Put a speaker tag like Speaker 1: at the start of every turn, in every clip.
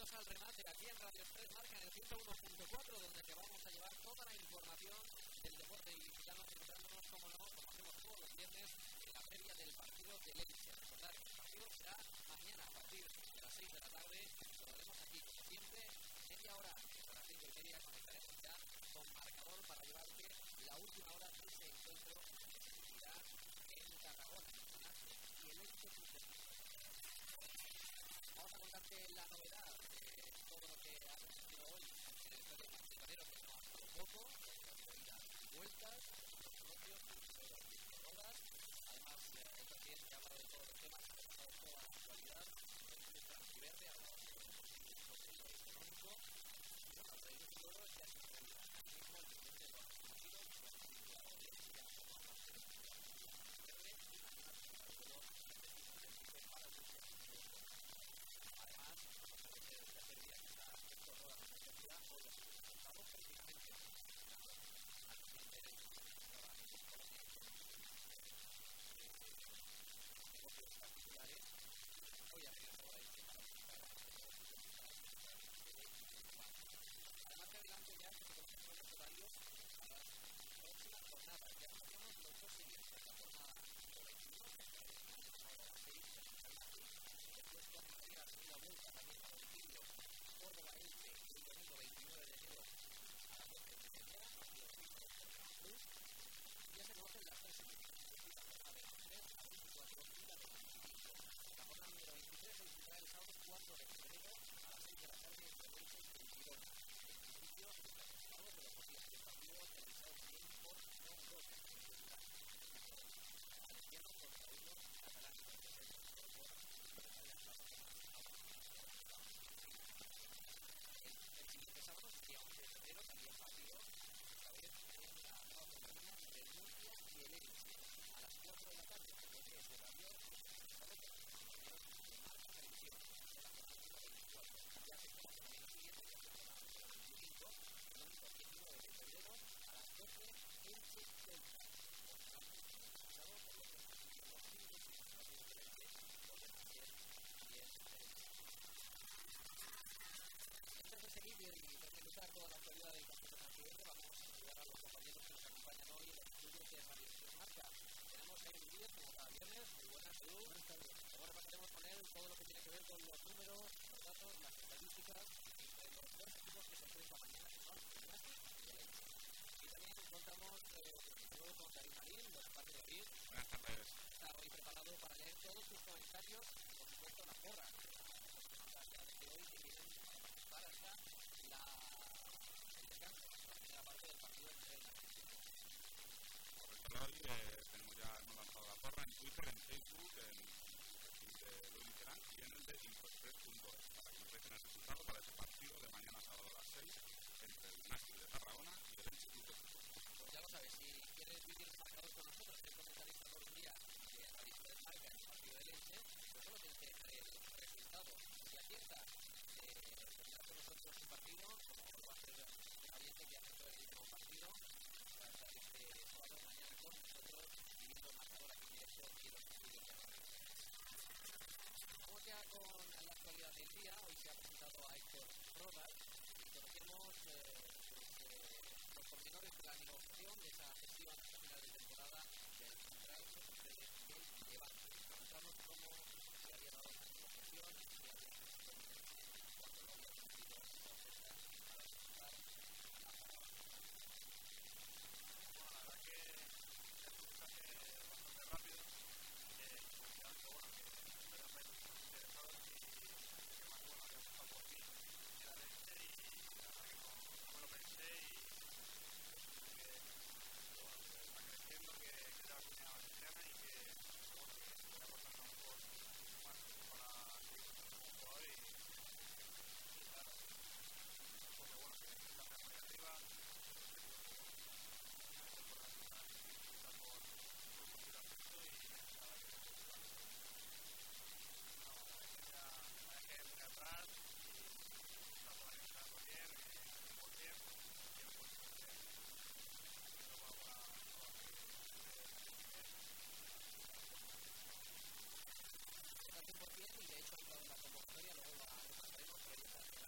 Speaker 1: bienvenidos al remate aquí en Radio Express Marca en el 101.4, donde te vamos a llevar toda la información del deporte ilicitano, centrándonos, como no, como hacemos todos los viernes, en la previa del partido del Elche. Recordad que el partido será mañana a partir de las 6 de la tarde. Lo haremos aquí, como siempre, media hora, a las 5:30 conectaremos ya con marcador para llevarte la última hora de ese encuentro que se vivirá en Tarragona, y el Elche Club. Vamos a contarte la novedad de todo lo que ha acontecido hoy en el estadio Manzanero, que no ha estado poco, porque ha idas y vueltas, los propios, las rodas. Además, el presidente ha hablado de todos los temas, ha pasado toda la actualidad, el club transverde, ha hablado de lo económico, y bueno, el rey de Floro ya es una realidad. Ahora mismo el presidente lo ha reconocido, lo ha anunciado de ya como a más de la transverde, y mañana será el vuelo para el Además, desde el tercer día que está Héctor Rodas en la universidad, hoy los resultados prácticamente al presidente de la negocios particulares. Hoy ha regresado a Elche para visitar a además, que adelante ya se conocen los horarios a las próximas jornadas. Ya conocemos los dos siguientes: la jornada 21, que a las 6 después comenzaría la segunda vuelta también a domicilio Córdoba-Elche el domingo 29 de enero a las 12:30, partido de Club. Ya se conocen las tres semifinales, la jornada de 23 a 24 y la de 25. La jornada número 23 se disputará el sábado 4 de febrero a las 6 de la tarde entre Elche y Girona. En principio, los resultados de los posibles partidos realizados también por non 2 de la Valenciano contra unos catalanes. El siguiente sábado sería 11 de febrero, también partido, esta vez en la nueva compañía entre el Murcia y el Elche, a las 4 de la tarde, porque ese horario es sábado con los compañeros de Marca Televisión, de la jornada número 24. Ya se conoce la semana siguiente, que es la jornada número 25, el domingo 19 de febrero, a las 12, Elche Celta. Por tanto, pasado por los 5 partidos del Elche, vuelven a ser bien interesantes. Antes de seguir y presentar toda la actualidad del campeonato transferible, vamos a saludar a los compañeros que nos acompañan hoy en los estudios de Radio Express Marca. Tenemos a Edu Díez, como cada viernes. Muy buenas, Edu. Buenas tardes. Luego repasaremos con él todo lo que tiene que ver con los números, los datos, las estadísticas de los dos equipos que se enfrentan mañana, que son el Nasi y el Elche. Y también contamos con David Marín. Buenas tardes, David.
Speaker 2: Buenas tardes.
Speaker 1: Está hoy preparado para leer todos sus comentarios y, por supuesto, la porra de hoy que vienen a participar hasta el descanso, la primera parte del partido entre el Argentina.
Speaker 2: Por el canal tenemos ya, hemos lanzado la porra en Twitter, en Facebook, en el de lo Iniciarán y en el de Infoexpress.es para que nos dejen el resultado para ese partido de mañana sábado a las 6 entre el Nástic de Tarragona y el Elche Club de Fútbol.
Speaker 1: Pues ya lo sabes, si quieres vivir el marcador con nosotros, ser comentarista por un día de Radio Express Marca en el partido del Elche, pues solo tienes que dejar el resultado. Si acierta tendrá con nosotros un partido, como lo va a hacer un oyente que acertó el último partido, para estar este sábado mañana con nosotros viviendo el marcador aquí en directo y los estudios de Radio. Vamos ya con la actualidad del día. Hoy se ha presentado a Héctor Rodas y conocemos los pormenores de la negociación de esa gestión hasta final de temporada del central del Levante. Preguntamos cómo se había dado esa negociación y si había sido cuando lo había conseguido esa oferta para disputar la parada.
Speaker 3: Bueno, la verdad que es un mensaje bastante rápido, considerando bueno, que eran países más interesados y que más bueno había gustado por mí era de este, y la verdad que no me lo pensé, y bueno, que está creciendo, que es la comunidad valenciana y que bueno, que se puede aportar a lo mejor más para seguir como jugador, y claro, porque bueno, que está muy arriba, por posible aspecto, y nada que se puede jugar. No, la verdad que es muy atrás y está organizando bien, 100%, y el puesto que no va para
Speaker 1: Está al 100% y de hecho ha entrado en la convocatoria, luego la repasaremos, pero ya está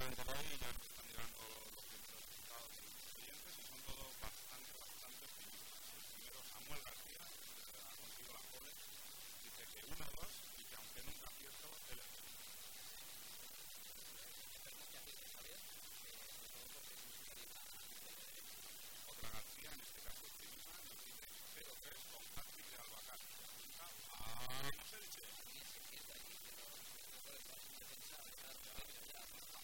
Speaker 2: prácticamente de hoy ya nos están llegando los primeros resultados de los oyentes y son todos bastante optimistas. El primero, Samuel García, que ha conseguido la pole, dice que 1-2 y que aunque nunca acierto, él es bueno.
Speaker 1: Esperemos que acierte, Javier, sobre todo porque significaría
Speaker 2: Otra García, en este caso optimista, nos dice 0-3 con Patrick de Albacar. No sé, dice.
Speaker 1: alguien se sienta ahí, pero por eso es un defensa de cada premio ya.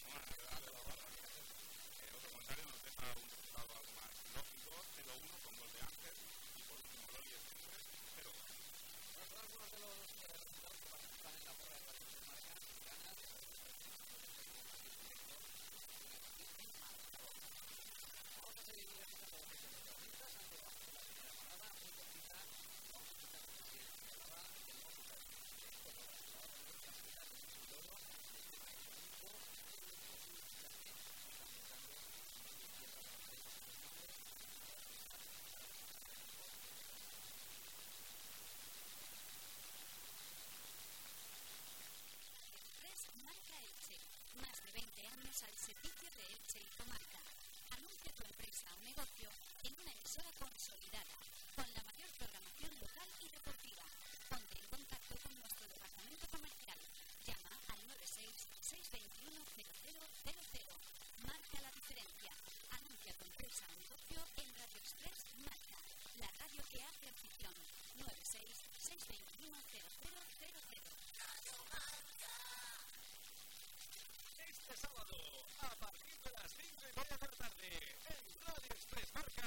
Speaker 2: Otro comentario nos deja un resultado algo más lógico, 0-1 con gol de Ángel y por último Loli Estimbre, 0-2.
Speaker 1: Bueno, son algunos de los resultados que participan en la porra de Radio Marca, ganas, vamos a seguir repasando los protagonistas antes de bajar la primera parada, muy cortita, vamos a escuchar lo que se hablaba del nuevo de esto, la hora de nuestra actividad en un loro, del tema económico,
Speaker 4: Marca Elche, más de 20 años al servicio de Elche y comarca. Anuncia tu empresa o negocio en una emisora consolidada, con la mayor programación local y deportiva. Ponte en contacto con nuestro departamento comercial. Llama al 96-621-0000. Marca la diferencia. Anuncia tu empresa o negocio en Radio Express Marca, la radio que hace afición. 96-621-0000.
Speaker 5: Este sábado, a partir de las 5:30 de la tarde, en Radio Express Marca.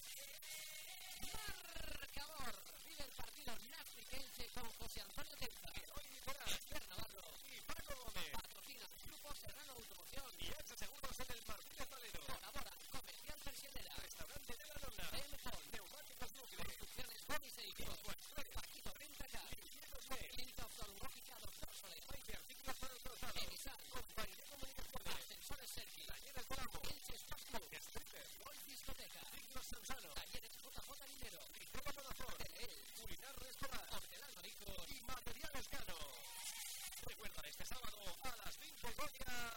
Speaker 1: Marcador. Vive el partido Nastic Elche con José Antonio Tenza,
Speaker 5: Hoy Nicolás,
Speaker 1: Javier Navarro
Speaker 5: y Paco Gómez.
Speaker 1: Patrocina Grupo Serrano Automoción
Speaker 5: Y Elche Seguros en el Martínez Valero.
Speaker 1: Colabora Comercial Persianera,
Speaker 5: Restaurante de la Lona.
Speaker 1: Elmon,
Speaker 5: Neumáticos Nucle.
Speaker 1: Construcciones Bonis e Hijos,
Speaker 5: Express.
Speaker 1: Paquito Rentacar,
Speaker 5: Ingenieros B.
Speaker 1: Clínica Oftalmológica Doctor Soler,
Speaker 5: Maite Artículos para el Calzado.
Speaker 1: Emisal,
Speaker 5: Compañía de Comunicaciones.
Speaker 1: Ascensores Sergi,
Speaker 5: Talleres Colamo.
Speaker 1: Elche Sport Club,
Speaker 5: Stripper.
Speaker 1: Golf Discoteca,
Speaker 5: Dignos Sansano.
Speaker 1: Talleres JJ Minero,
Speaker 5: Liceo Manazón.
Speaker 1: Teleel,
Speaker 5: Culinar Restaurant.
Speaker 1: Hortelano Hijos,
Speaker 5: Y Materiales Cano. Recuerda este sábado a las 5:30.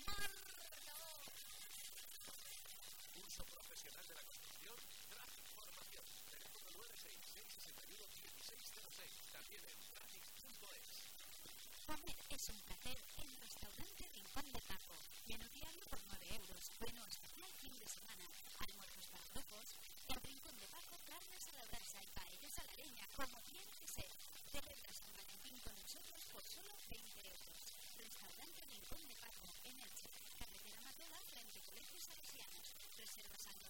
Speaker 5: Curso profesional de la construcción, Transformación. Teléfono 966-61-1606. También en traffic.es.
Speaker 4: Comer es un placer en Restaurante Rincón de Paco. Menú diario por 9 euros. Menú especial fin de semana. Almuerzos para grupos. En Rincón de Paco, carnes a la brasa y paellas a la leña, como tiene que ser. Celebra San Valentín con nosotros por solo 20 euros. Restaurante Rincón de Paco, en Elche. Carretera Matela, frente a Colegios Salesianos. Reservas al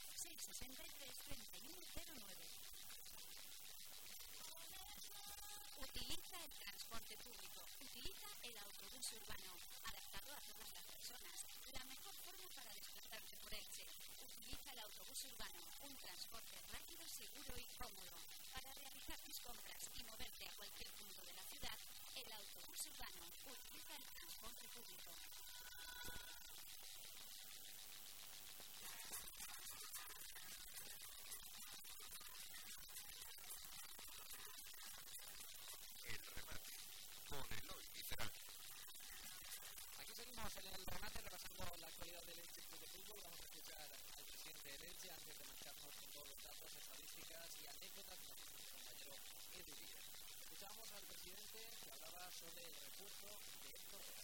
Speaker 4: 96-663-3109. Utiliza el transporte público. Utiliza el autobús urbano, adaptado a todas las personas. La mejor forma para desplazarse por Elche. Utiliza el autobús urbano, un transporte rápido, seguro y cómodo. Para realizar tus compras y moverte a cualquier punto de la ciudad, el autobús urbano. Utiliza el transporte público.
Speaker 5: El remate con Eloy Literal.
Speaker 1: Aquí seguimos en el remate repasando la actualidad del Elche Club de Fútbol. Vamos a escuchar al presidente del Elche antes de marcharnos con todos los datos, estadísticas y anécdotas que nos cuenta nuestro compañero Edu Díaz. Escuchamos al presidente que hablaba sobre el recurso de Héctor Herrera.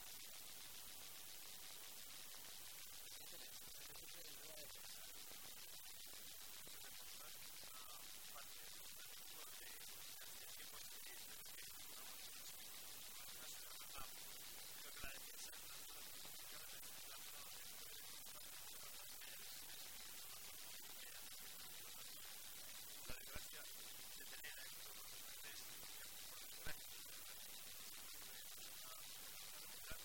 Speaker 1: Presidente, el recurso de rueda de prensa.
Speaker 3: La desgracia de tener a estos representantes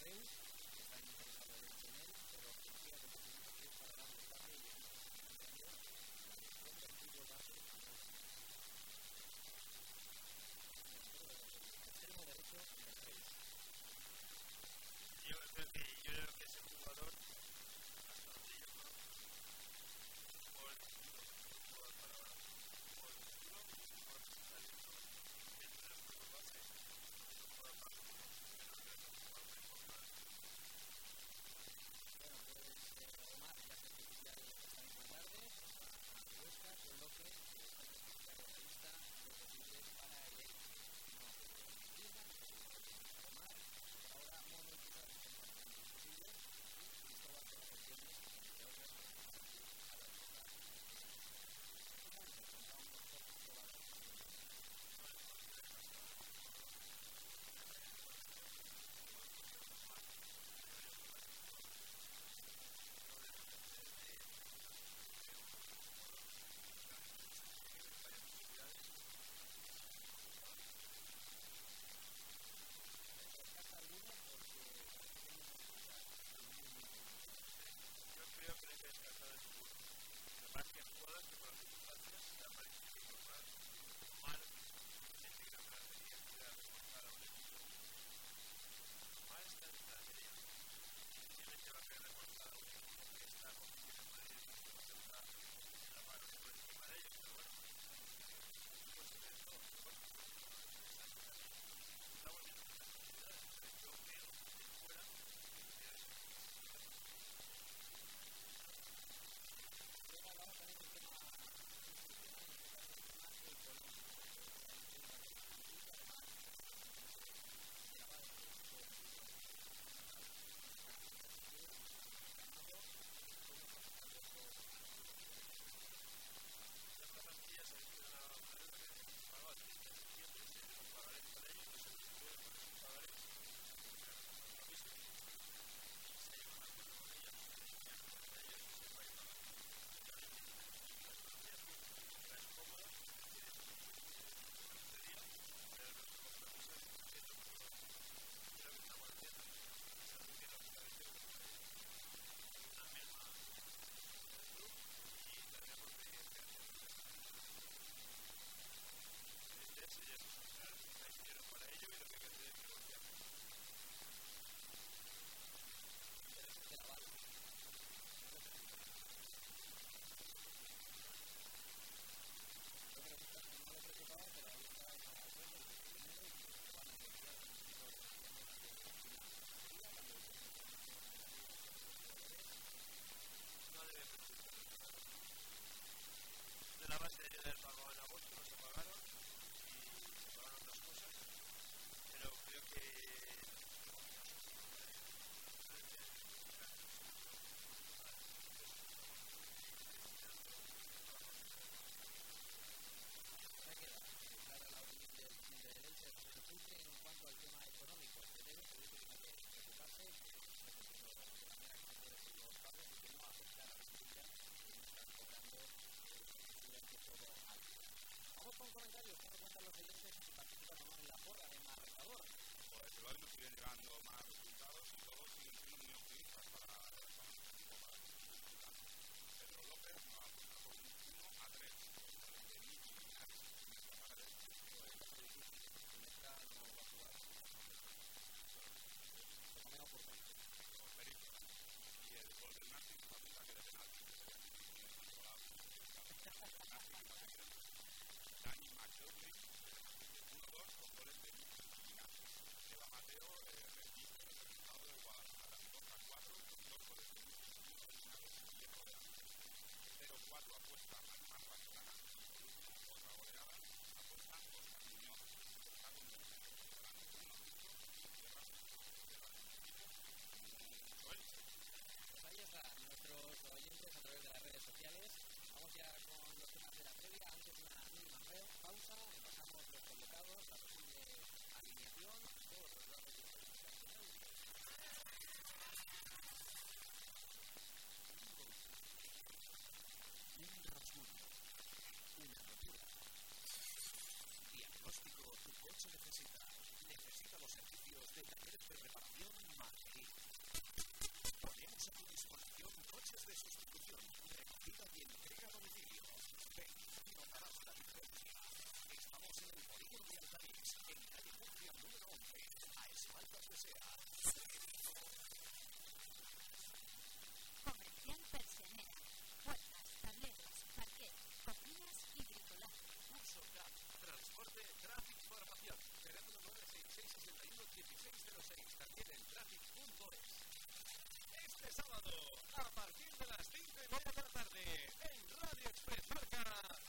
Speaker 1: Reus, que están interesados en él, pero confía que posiblemente que es para la tarde y es la dirección del fútbol base extremo derecho del Reus.
Speaker 3: Yo creo que ese jugador, hasta donde yo conozco, es un jugador duro, un jugador para ahora, un jugador duro, un jugador que está saliendo dentro del fútbol base, es un jugador para el fútbol, pero no creo que es un jugador muy importante.
Speaker 1: Bueno, pues Omar ya se oficial esta misma tarde a Huesca, con lo que está clasificado en la lista de posibles para el éxito. No Lima, Omar, por ahora Mono y quizás imposibles, y Cristóbal con las opciones, entre otras, para partir a la lista. ¿Cómo nos encontramos con Cristóbal?
Speaker 3: Yo creo que no hay que descartar el seguro. Lo que pasa es que hay jugadores que por las circunstancias se han parecido incorporar mal, gente que no me las tenía que ir a reforzar a un equipo. Mal está en la media. Difícilmente va a querer reforzar a un equipo que está compitiendo en Madrid y que está en la mano por encima de ellos, pero bueno, pues sobre todo, estamos viendo muchas posibilidades, pero yo veo de fuera
Speaker 1: Luego hablamos también del tema institucional, en este caso el tema económico. Hay un tema que implica además grabado por todo el mundo.
Speaker 3: la plantilla se destina a una deuda que se pagó el 30 de septiembre, se dio un pagaré con ellos, no se distribuyeron con esos pagarés, compromiso, y se llegó a un acuerdo con ellos, que entre ellos se va a ir pagando. La economía pública es cómoda, tiene teoría, pero los compromisos se cumpliendo con los creo que estamos haciendo, se reduce lógicamente una merma del club y tendremos que hacer eso y eso, claro, hay dinero para ello y lo que hay que hacer es negociar.
Speaker 1: Interesante la bala. Yo creo que no lo preocupaba, pero ahí está esa acuerdo y el dinero y que se van a negociar con el tipo de relaciones de final. Sería cuando el
Speaker 3: No debe perjudicar. De la base debería haber pagado en agosto, no se pagaron y se pagaron otras cosas, pero creo que
Speaker 1: me queda clara la opinión del presidente del Elche, José Putre, en cuanto al tema económico. Se debe, se dice que no hay que preocuparse, que está cumpliendo de la manera que se quiere los pagos y que no afecta a la plantilla, que no están cobrando durante todo al día. Vamos con comentarios, ¿qué nos cuentan los oyentes que participan o no en la porra de Marcador?
Speaker 2: Pues hoy nos siguen llegando más resultados y todos siguen siendo muy optimistas para el equipo, para el equipo. Pedro López nos apuesta por un 1-3 de Miki Linares.
Speaker 1: Nuestra no va a jugar por lo menos por tanto.
Speaker 2: Y el gol del Nasi nos apunta que de penalti. Dani McDowley 1-2 con goles de Miki Linares. Eva Mateo repite el resultado de Guadalajara 2-4 con 2 goles de Miki Linares y Diego de Ángel. 0-4 apuesta Mar Pastrana y por último otra goleada apuesta Oscar Muñoz. Está con el ganando 1-5 y cierra el equipo Joel.
Speaker 1: Pues ahí está, nuestros oyentes a través de las redes sociales. Vamos ya con los temas de la previa. Antes una mínima pausa, repasamos los convocados, la posible alineación, todos los datos de la
Speaker 5: Un rasguño, una rotura. Diagnóstico tu coche necesita. Necesita los servicios de talleres de reparación Madrid. Ponemos a tu disposición coches de sustitución, recogida y entrega a domicilio. Ven y notarás la diferencia. Estamos en el polígono de Altaís, en calle Murcia número 11, a espaldas de SEA.
Speaker 4: Comercial Persianera. Puertas, tableros, parquet, cocinas y bricolaje.
Speaker 5: Curso CAP, transporte, tráfico, formación. Teléfono 966-61-1606. También en traffic.es. Este sábado, a partir de las 5:30 de la tarde, en Radio Express Marca.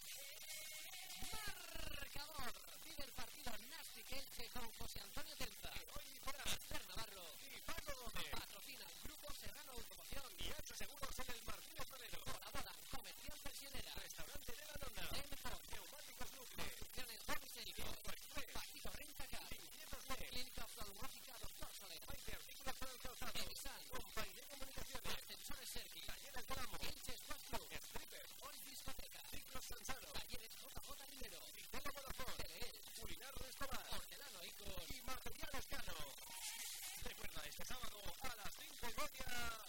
Speaker 1: Marcador. Vive el partido Nastic Elche con José Antonio Tenza.
Speaker 5: Hoy para
Speaker 1: Fer Navarro.
Speaker 5: y Pablo Gómez.
Speaker 1: Patrocina el Grupo Serrano Automoción.
Speaker 5: Y H Seguros en el Martínez Valero.
Speaker 1: Colaboran Comercial Persianera.
Speaker 5: Restaurante de la Nona.
Speaker 1: Mejor.
Speaker 5: Neumáticos Luque.
Speaker 1: Construcciones Domicilio.
Speaker 5: Express.
Speaker 1: Paquito Rentacar.
Speaker 5: Limpiezas Le.
Speaker 1: Clínica Oftalmológica Doctor Soler.
Speaker 5: Maite Artículos para el calzado.
Speaker 1: Evisan.
Speaker 5: Compañía de Comunicaciones.
Speaker 1: Ascensores Sergi.
Speaker 5: Taller El Tramo.
Speaker 1: Elche Squad Club.
Speaker 5: Stripper.
Speaker 1: Hoy Discoteca.
Speaker 5: Ciclos Sansano.
Speaker 1: Talleres JJ Rivero.
Speaker 5: Sistema Vodafone.
Speaker 1: Teleel.
Speaker 5: Culinario Escobar.
Speaker 1: Hortelano Icos.
Speaker 5: Y Materiales Cano. Recuerda, este sábado a las 5:30.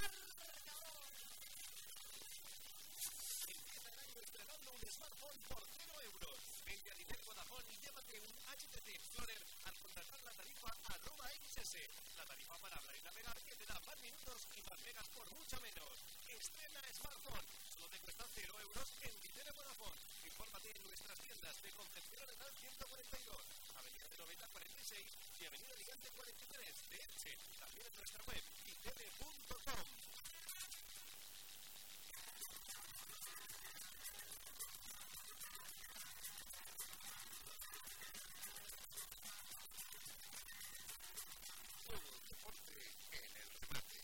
Speaker 5: Empieza el año estrenando un smartphone por 0 euros. Vente a Nivel Vodafone y llévate un HTC Explorer al contratar la tarifa @XS. La tarifa para hablar y navegar que te da más minutos y más megas por mucho menos. Estrena smartphone. Solo te cuesta 0 euros en Nivel Vodafone. Infórmate en nuestras tiendas de Concepción Arenal 142, Avenida de Noventa 46 y Avenida Ligante 43 de Elche. También en nuestra web itv.com. Todo el deporte en el remate.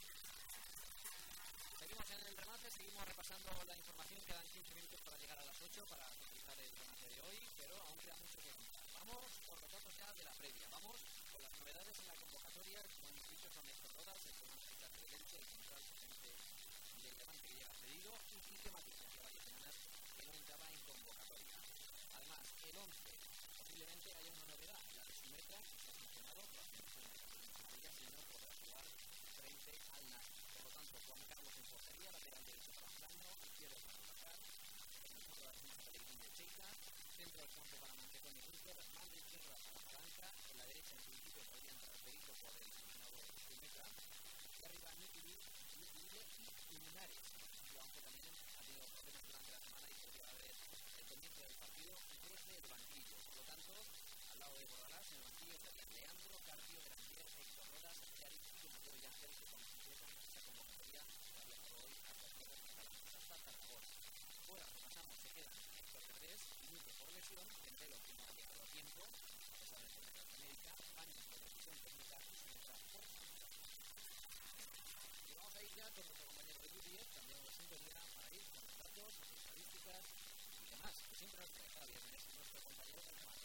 Speaker 1: Seguimos en el remate, seguimos repasando la información. Quedan 15 minutos para llegar a las 8 para finalizar el remate de hoy, pero aún queda mucho que contar. Vamos por los datos ya de la previa. Vamos con las novedades en la convocatoria. Como hemos dicho, son Néstor Rodas, el comandante de Elche, el central suplente del Levante que llega cedido, y Quique Matisse, que varias semanas que no entraba en convocatoria. Además, el 11, posiblemente haya una novedad. La de Simetra, que está funcionado por la selección de Cataluña, si no podrá jugar frente al Nastic. Por lo tanto, Juan Carlos en portería, lateral derecho para Plano, izquierdo para Bacar, en el centro de la defensa Pellegrini de Cheita, centro del campo para Mantecón y Rúper, mano izquierda para Palanca, en la derecha en principio podría entrar Perico por el seleccionado Simetra, y arriba Nikili y Linares. Joan que también ha tenido problemas durante la semana y podría haber el comienzo del partido desde el banquillo. Por lo tanto, al lado de Bordalás, en el banquillo estarían Leandro, Carpio, Grandier, Héctor Rodas, Yariz y Mateo Yángel, que completan esta convocatoria que ha viajado hoy hasta Tarragona. Fuera, repasamos, se quedan Héctor Pérez y Luque por lesión, Centelo, que no ha llegado a tiempo, a pesar de ser de América, Paños por decisión técnica y Simetra por sanidad. Y vamos a ir ya con nuestro compañero de Q10, cambiando de sintonía para ir con los datos, las estadísticas y demás, que siempre nos trae cada viernes nuestro compañero del remate.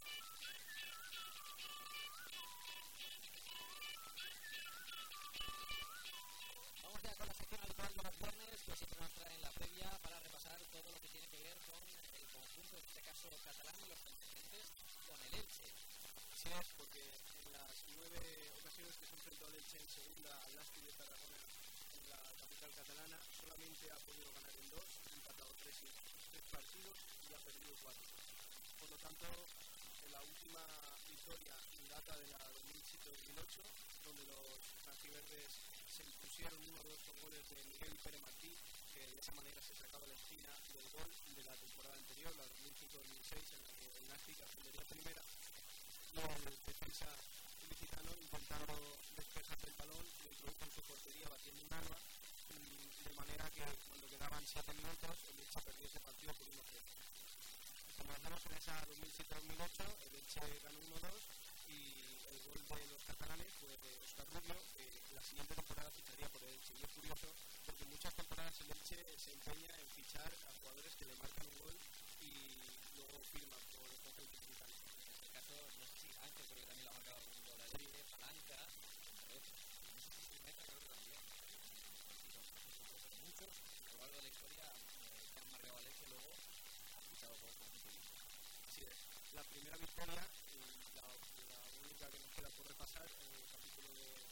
Speaker 1: Vamos ya con la sección habitual de los viernes, que siempre nos trae en la previa para repasar todo lo que tiene que ver con el conjunto, en este caso catalán, y los antecedentes con el Elche.
Speaker 3: Así es, porque en las 9 ocasiones que se enfrentó al Elche en segunda al Nastic de Tarragona en la capital catalana, solamente ha podido ganar en 2, ha empatado 3 partidos y ha perdido 4. Por lo tanto, en la última victoria data de la 2007-2008, donde los franjiverdes se impusieron 1-2 con goles de Miguel y Pere Martí, que de esa manera se sacaba la espina del gol de la temporada anterior, la 2005-2006, en la que el Nastic ascendería primera. Y el defensa ilicitano intentando despejar el balón, lo introdujo en su portería batiendo un alba, de manera que cuando quedaban 7 minutos el Elche perdió ese partido por 1-0. Como hacemos en esa 2007-2008, el Elche ganó 1-2 y el gol de los catalanes fue de Óscar Rubio, que la siguiente temporada ficharía por el Elche. Y es curioso porque en muchas temporadas el Elche se empeña en fichar a jugadores que le marcan un gol y luego firman por el conjunto ilicitano.
Speaker 1: En este caso, no sé si Ángel, creo que también lo ha marcado algún gol al Elche, Palanca, entre otros. No sé si Simetra, creo que también. Muchos, a lo largo de la historia, que han marcado al Elche, luego han fichado por el conjunto ilicitano.
Speaker 3: Así es. La primera victoria, la única que nos queda por repasar, en el capítulo de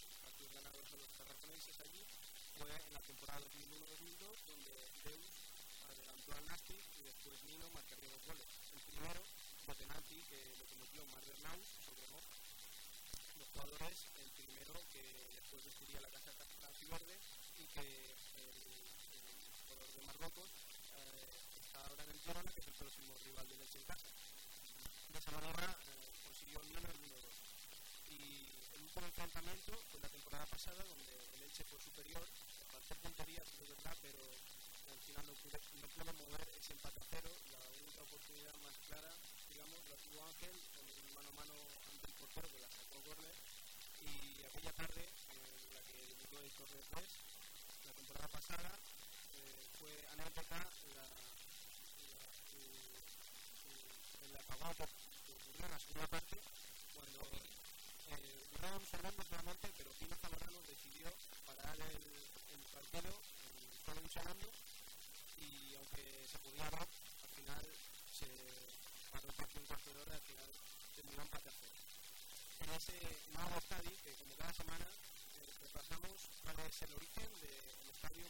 Speaker 6: al Nastic y después Nino marcaría 2 goles. El primero de penalti que lo cometió Marc Bernaus sobre Mock. Los jugadores, el primero que después vestiría la casa verde y que el jugador de Marruecos está ahora en el Girona, que es el próximo rival del Elche en casa. De esa manera consiguió Nino el 1-2. Y el último enfrentamiento fue la temporada pasada, donde el Elche fue superior, faltó puntería, sí es verdad, pero al final no pudo mover ese empate a 0. La única oportunidad más clara, digamos, la tuvo Ángel en un mano a mano ante el portero, que la sacó córner. Y aquella tarde, en la que debutó el Torre 3, la temporada pasada, fue anécdota el apagón que ocurrió en la segunda parte, cuando duraron segundos realmente, pero Pino Zamorano decidió parar el partido solo un segundo, y aunque se podía ver, al final se paró el partido un cuarto de hora y al final terminó empate a 0. En ese nuevo estadio, que como cada semana repasamos cuál es el origen del estadio,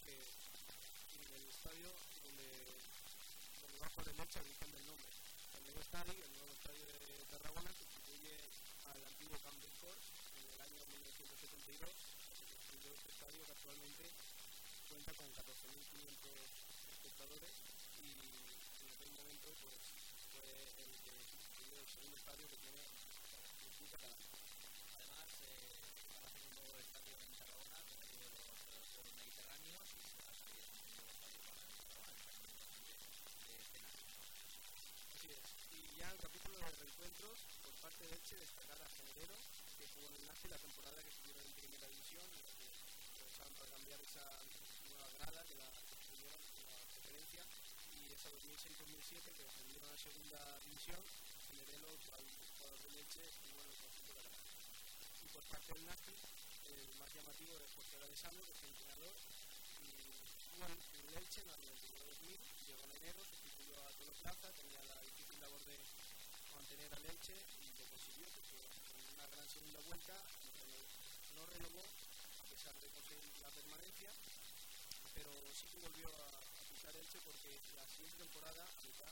Speaker 6: el estadio donde va a jugar el Elche, el origen del nombre. El nuevo estadio de Tarragona, sustituye al antiguo Camp de Sport en el año 1972. Se construyó este estadio que actualmente cuenta con 14.500 espectadores, y en aquel momento pues fue el que sustituyó el segundo estadio que tiene el club catalán.
Speaker 1: Además, van a hacer un nuevo estadio en Tarragona con el de los Juegos Mediterráneos, y se va a salir un nuevo estadio para Tarragona, de escenas.
Speaker 6: Así es. Y ya el capítulo de reencuentros, por parte de Elche, destacar a Generero, que jugó en el Nazi la temporada que estuvieron en primera división, y que aprovecharon para cambiar esa nueva grada que la construyeron en la preferencia, y esa 2006-2007 que descendieron a la segunda división. Generero, al jugador de Elche, estuvo en el conjunto catalán. Y por parte del Nazi, el más llamativo es Jorge Alessandro, que es el entrenador, y estuvo en el Elche en el 99-2000, llegó en enero, sustituyó a Tolo Plaza, tenía la difícil labor de mantener al Elche, y lo consiguió, porque en una gran segunda vuelta no renovó a pesar de conseguir la permanencia, pero sí que volvió a pisar Elche, porque la siguiente temporada, a mitad,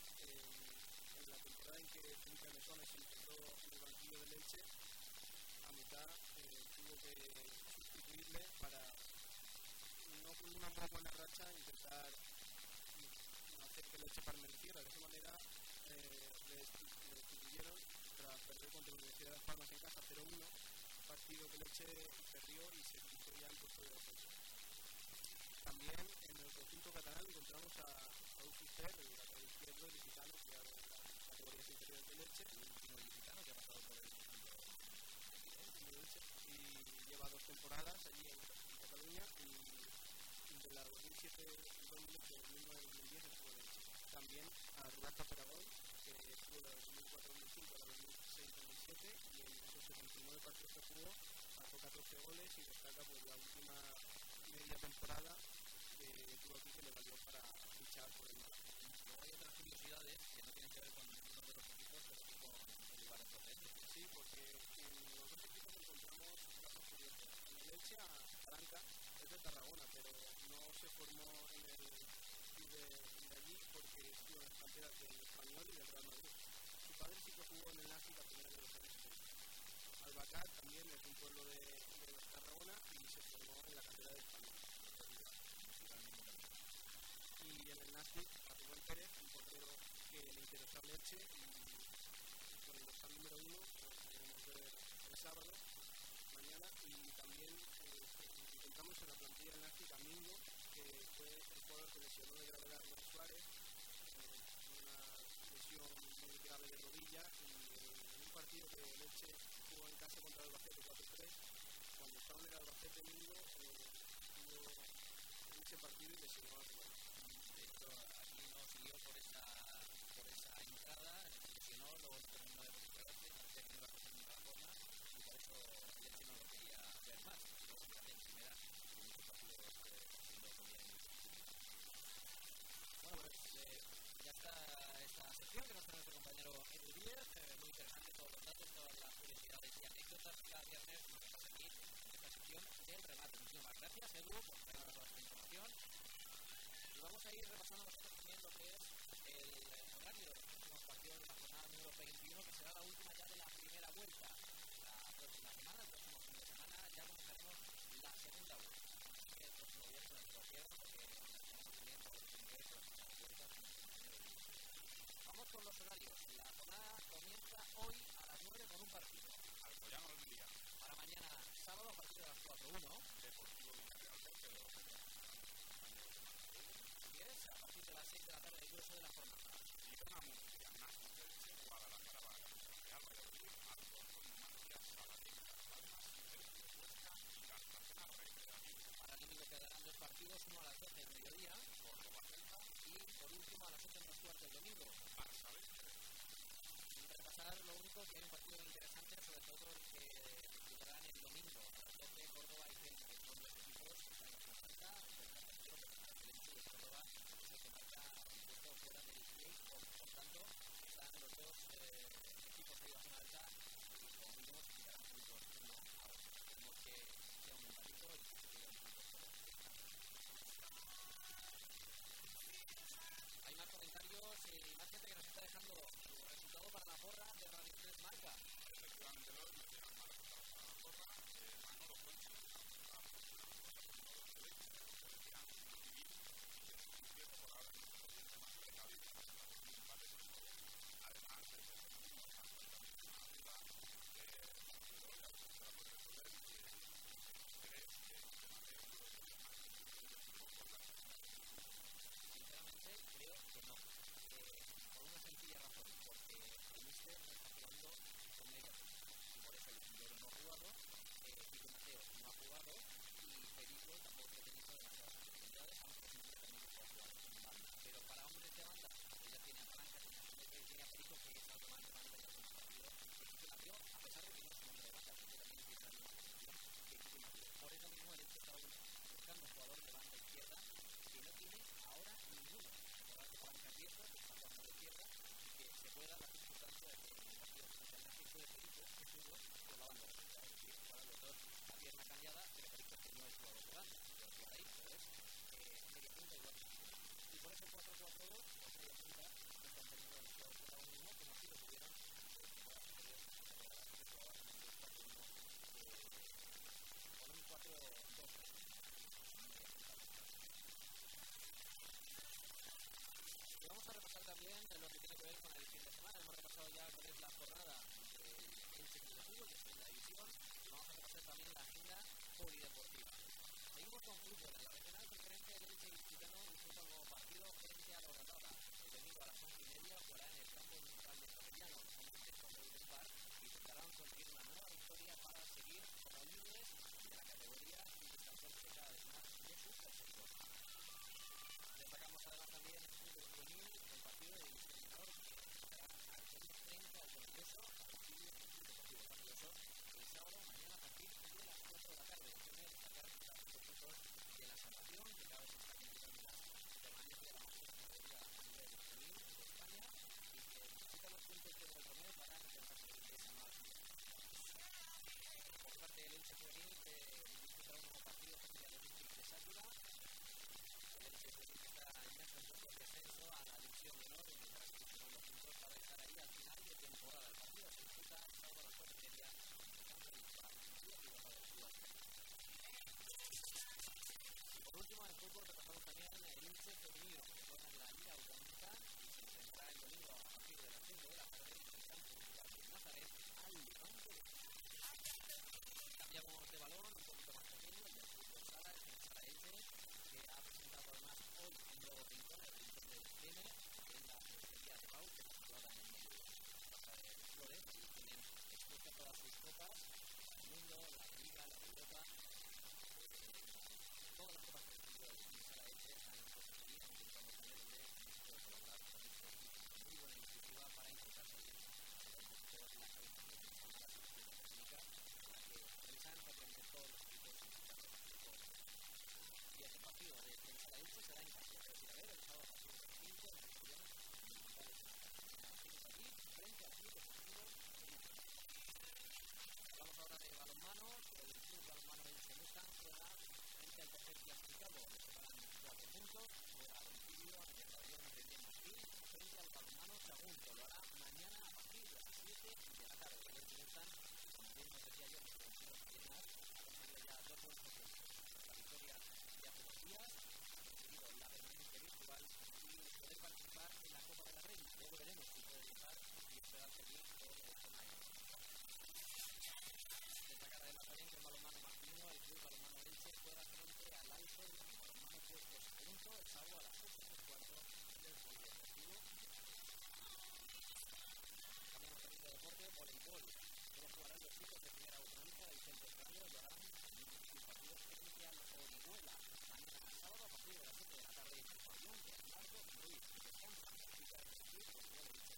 Speaker 6: en la temporada en que Felipe Mesones se encontró en el banquillo del Elche, a mitad tuvo que sustituirle para, no con una muy buena racha, intentar hacer que el Elche permaneciera. De esa manera le destituyeron tras perder contra la Universidad de Las Palmas en casa 0-1, partido que el Elche perdió y se puso ya en puesto de defensa. También en el conjunto catalán encontramos a Raúl Fuster, el lateral izquierdo ilicitano, que ha dado las categorías inferiores del Elche, el último ilicitano que ha pasado por el conjunto de Elche, y lleva 2 temporadas allí en Cataluña, y de la 2007-2009-2010 estuvo en Elche. También a Roberto Peragón, que estuvo de la 2004-2005 a la 2006-2007, y en esos 79 partidos que jugó marcó 14 goles, y destaca pues la última media temporada que tuvo aquí, que le valió para fichar por el Málaga.
Speaker 1: Luego hay otras curiosidades que no tienen que ver con ninguno de los equipos, pero sí con el lugar en proceso.
Speaker 6: Sí, porque en los dos equipos encontramos casos curiosos. En el Elche, a Aranca es de Tarragona, pero no se formó en el club de allí, porque estuvo en las canteras del Español y del Real Madrid. Su padre sí que jugó en el Nazi a finales de los años 70. Albacat también es un pueblo de Tarragona y se formó en la cantera del Español. Y en el Nazi, a Rubén Pérez, un portero que le interesó al Elche, y con el dorsal número 1 pues podremos ver el sábado, mañana. Y también encontramos en la plantilla del Nazi a Mingo, que fue el jugador que lesionó de gravedad a Luis Suárez, una lesión muy grave de rodilla, y en un partido que el Elche jugó en casa contra el Albacete 4-3, cuando estaba en el Albacete, Mingo estuvo en ese partido y lesionó a Rubén.
Speaker 1: Aquí no siguió por esa entrada, se lesionó, luego terminó de recuperarse, parecía que no iba a coger ninguna forma, y por eso el Elche no lo quería ver más. Y luego fíjate, en primera, y muchos partidos siendo también. Bueno, pues ya está esta sección que nos trae nuestro compañero Edu Díez, muy interesante todos los datos, todas las curiosidades y anécdotas que cada viernes nos dejas aquí en esta sección del remate. Muchísimas gracias, Edu, por traernos toda esta información. Y vamos a ir repasando nosotros también lo que es el horario de los próximos partidos de la jornada número 21, que será la última ya de la primera vuelta. La próxima semana, el próximo fin de semana, ya comenzaremos la segunda vuelta. Así que el próximo viernes nos lo pierdan porque tenemos también por el primer vuelta. Vamos con los horarios. La jornada comienza hoy a las 9 con un partido.
Speaker 2: Alcoyano del día.
Speaker 1: Para mañana, sábado, a partir de las 4:1.
Speaker 2: Deportivo Villarreal B, que lo
Speaker 1: Así es, a partir de las 6 de la tarde, el grueso de la jornada.
Speaker 2: Girona, Murcia, Nápoles, Elche, Guadalajara, Real Valladolid, Alcorcón, Numancia, Sabadell, Las Palmas, Elche, Huesca y Cartagena Recreativo.
Speaker 1: Para el límite quedarán dos partidos, uno a las 12 del mediodía,
Speaker 2: Córdoba, Celta
Speaker 1: y por último a las 8 menos cuarto el domingo.
Speaker 2: Barça,
Speaker 1: Sin repasar, lo único que hay un partido interesante, sobre todo el que disputarán el domingo a las 12, Córdoba y Celta, que son los equipos que están en la cerca, el Elche de Córdoba es el que marca un puesto fuera del play-off. Por tanto, están los dos equipos ahí bajo alta y como mínimo se quedarán juntos uno a otro. Esperemos que sea un empatito y que se quede un punto por Hay más comentarios y más gente que nos está dejando su resultado para la porra de Radio 3 Marca.
Speaker 2: Efectivamente, hoy me llegan más resultados para la porra. Manolo Fuentes, por ahora es nuestro oyente más precavido para la empate con todo. Además, desde el domingo también una ayuda de la resolver y crees que de manera
Speaker 1: Sinceramente, creo que no. Por una sencilla razón, porque el míster no está jugando con media punta. Y por eso el Quintero no ha jugado, Pico Mateo no ha jugado y Perico tampoco ha tenido demasiadas oportunidades, aunque siempre también puede jugar en banda. Pero para hombres de banda, que ya tiene a Palanca, tiene a Perico, que es algo más de banda en el partido, y Pico Mateo, a pesar de que no es un hombre de banda, porque también tiene la misma posición que Pico Mateo. Por eso mismo el hecho está buscando un jugador de banda izquierda que no tiene ahora ninguno. Recordad que Palanca es viejo, que está jugando de izquierda y que se puede dar la circunstancia de que en el partido frente al Nápoles de Perico es zurdo por la banda derecha. Es decir, para los dos la pierna cambiada, pero Perico que no es jugador de banda, pero que ahí es media punta igual que y por eso 4-4-2, por media punta, no están teniendo el jugador protagonismo como así lo tuvieron con un 4-2-3. Y vamos a repasar también lo que tiene que ver con la edición de semana. Hemos repasado ya cuál es la jornada del Elche Club de Fútbol, que es segunda división, y vamos a repasar también la agenda polideportiva. Seguimos con fútbol. En la regional preferente del Elche Ilicitano disputa un nuevo partido frente a la Horatada. El domingo a las 11:30 jugará en el campo municipal de Torrellano, los hombres del Trofeo del Par, y intentarán conseguir una nueva victoria para seguir como líderes de la categoría y distanciarse cada vez más de sus perseguidores. Destacamos además también el fútbol juvenil, el partido de división menor que estará frente al Congreso, a partir del Deportivo Maravilloso, el sábado mañana a partir de las 4 de la tarde. Primer destacar los puntos de la salvación, que cada vez está complicando más permanece de la máxima categoría a nivel juvenil de España y que necesita los puntos de el Romeo para intentar seguir esa máxima. Por parte del Elche juvenil, que disputará un nuevo partido frente al Olympique de Sátiva. El Elche juvenil que está inmerso en el descenso a la división de honor, intentará seguir sumando puntos para estar ahí al final de temporada. El partido se disputa el sábado a las 4:30 en el partido de Bilbao del Club. Y por último, en fútbol repasamos también el Elche femenino, que juega en la Liga Autonómica y se enfrentará el domingo a partir de las 5 de la tarde en el campo municipal de Nazaret al Levante. Cambiamos de balón, un poquito más pequeño, el del fútbol sala, el de Sala Elche, que ha presentado además hoy un nuevo rincón, el rincón del CM, en la Universidad de Pau, que está situada en el Plaza de Flores, y tienen expuestas todas sus copas, el mundo, la Liga, la Europa, todas las copas que ha tenido el Sala Elche están expuestas allí, intentando también de colaborar con esto, muy buena iniciativa para intentar salir todas las organizaciones de la técnica, para que realizan prácticamente todos los equipos y este partido de Sala Elche será en casa, es decir, a ver, el sábado a partir de las 5 en la edición municipal de Sala allí, frente al Club Deportivo Elche. Hablamos ahora de balonmano, el Club Balonmano Elche Mustang juega frente al tercer clasificado, le separan 4 puntos, juega a domicilio en el pabellón de balonmano Sagunto. Lo hará mañana a partir de las 7 de la tarde. El Elche Bertan, como bien nos decía yo, nuestro compañero Piernas, ha conseguido ya 2 goles consecutivos. La victoria de hace 2 días, ha conseguido la permanencia virtual y poder participar en la Copa de la Reina. Luego veremos si puede llegar y esperar seguir por el zona de destacada de la Palencia en balonmano masculino. El club balonmano Elche juega frente al Alcor en balonmano puesto segundo el sábado a las 8:15 del polideportivo. Cambiamos también de deporte, voleibol. Solo jugarán los chicos de primera autonómica del Centro Extranjero. Lo harán sus partidos frente al Orihuela. Mañana sábado a partir de las 7 de la tarde en el pabellón de Arnaldo Ruiz. Descansan las chicas del club voleibol Elche.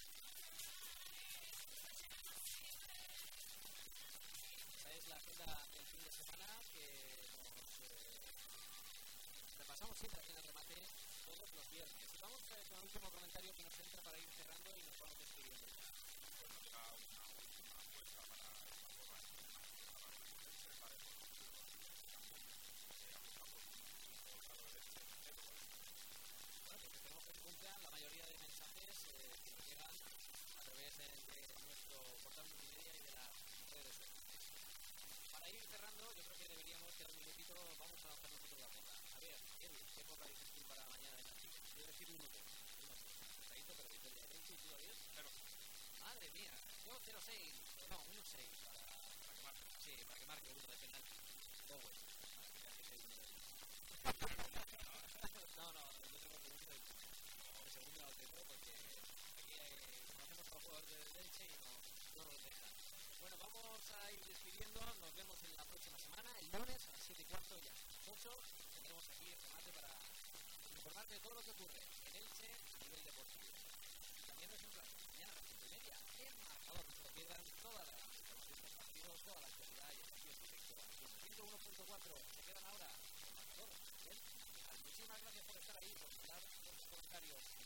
Speaker 1: Esa es la agenda del fin de semana que nos repasamos siempre aquí en el remate todos los viernes. Y vamos con el último comentario que nos entra para ir cerrando y nos vamos despidiendo.
Speaker 2: Bueno, ya una última apuesta para esta forma de para la Elche, la de Portugal, también apostamos un colocado de Elche,
Speaker 1: Bueno, pues esperemos que se cumplan la mayoría de mensajes que nos llegan a través de nuestro portal multimedia y de las redes sociales. Para ir cerrando, yo creo que deberíamos quedar un minutito, vamos a hacer nosotros la porra. A ver, Edwin, ¿qué porra dices tú para mañana en la chica? Yo decir 1-2, pero victoria de Elche, ¿tú lo ves? 0. Madre mía, yo 0-6, no, 1-6 para que marque. Sí, para que marque uno de penalti. Bowen, para que veas que hay uno de ellos. No, yo tengo que decir de segundo al tercero porque aquí conocemos a los jugadores del Elche y no nos dejan. Bueno, vamos a ir despidiendo, nos vemos en la próxima semana, el lunes a las 7:15 y a las 8 tendremos aquí el remate para informarte de todo lo que ocurre en Elche a nivel deportivo. Y también es un placer, mañana a las 7:30 el marcador, no se lo pierdan todas las informaciones de los partidos, toda la actualidad y el partido directo aquí en 101.4. Se quedan ahora con el marcador. Muchísimas gracias por estar ahí, por mandar los comentarios.